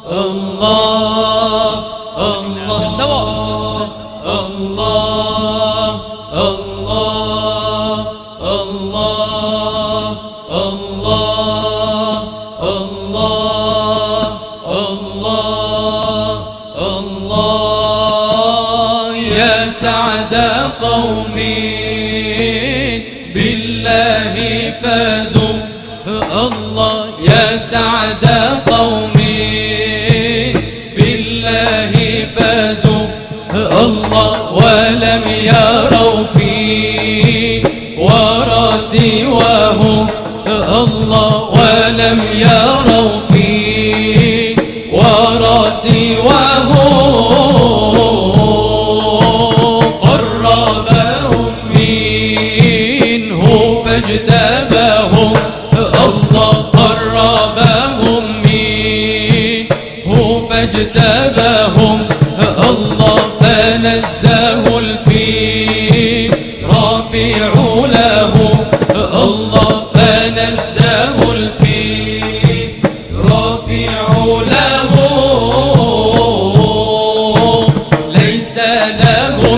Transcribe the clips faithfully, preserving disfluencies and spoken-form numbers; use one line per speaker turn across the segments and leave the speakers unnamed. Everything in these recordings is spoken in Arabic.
الله الله سوا الله الله الله الله الله الله الله يا سعد قوم بالله فازوا الله يا سعد قوم بالله فازوا الله ولم يروا في ورا سواه الله ولم يروا في ورا سواه قربهم منه فاجتباهم الله قربهم منه فاجتباهم الله فنزه الفيل رافع له الله فنزه الفيل رافع له ليس لهم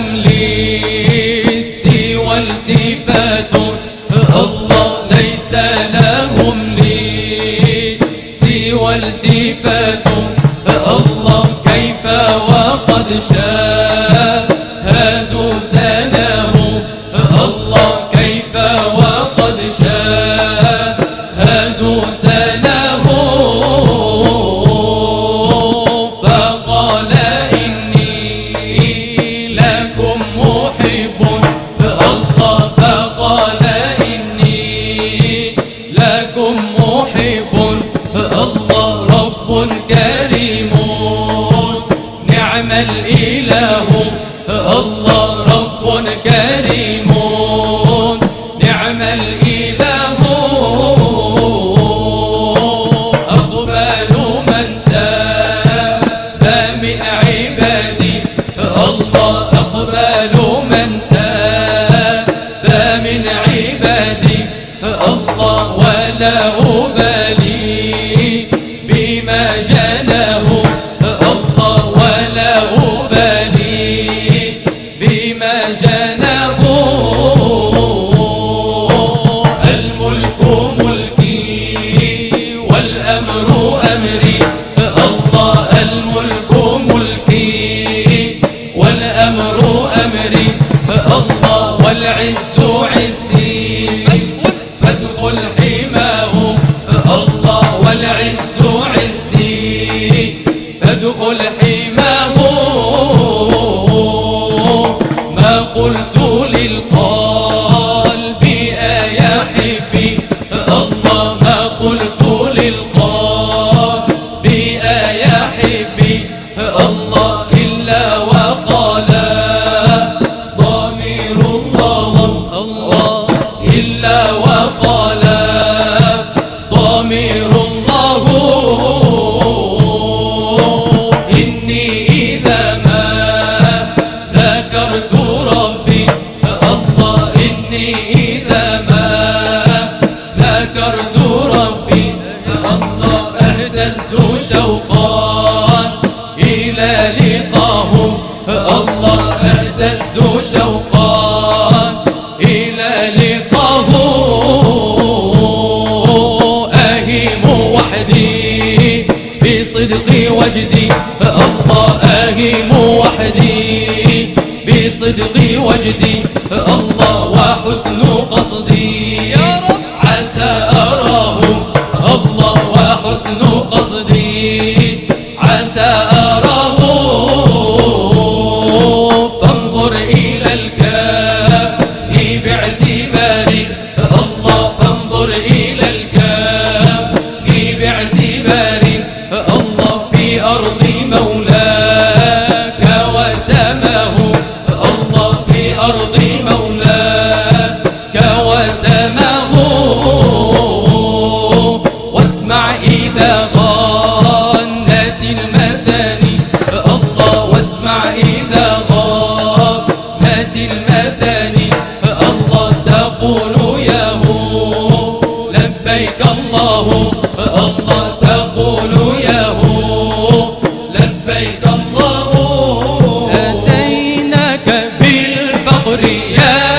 لي سوى التفات الله ليس لهم لي سوى التفات الله كيف وقد شاهدوا زناه الله كيف وقد شاهدوا زناه فقال إني لكم محب الله فقال إني لكم محب الله رب كريم نعم الإله الله رب كريم نعم الإله أقبل من تاب من عبادي الله أقبل من تاب من عبادي الله ولا أبالي بما جناه الله ولا أبالي بما جناه الملك ملكي والأمر أمري الله الملك ملكي والأمر أمري الله والعز عزي فادخل حماه الله والعز عزي فادخل حماه ما قلت للقلب يا حبي الله ما قلت للقلب يا حبي الله إلا وقال ضمير الله الله إلا وقال ضمير الله إني إذا ما ذكرت ربي الله إني إذا ما ذكرت ربي الله أهتز شوقا إلى لقاه الله أهتز شوقا إلى لقاه أهيم وحدي بصدق وجدي الله أهيم وحدي بصدق وجدي الله وحسن قصدي يا رب عسى أراه الله وحسن قصدي عسى أراه فانظر إلى الكون باعتباري الله فانظر إلى الكون باعتباري الله في أرض مولاك وسماه الله في أرض مولاك وسماه واسمع إذا غنت المثل فخري يا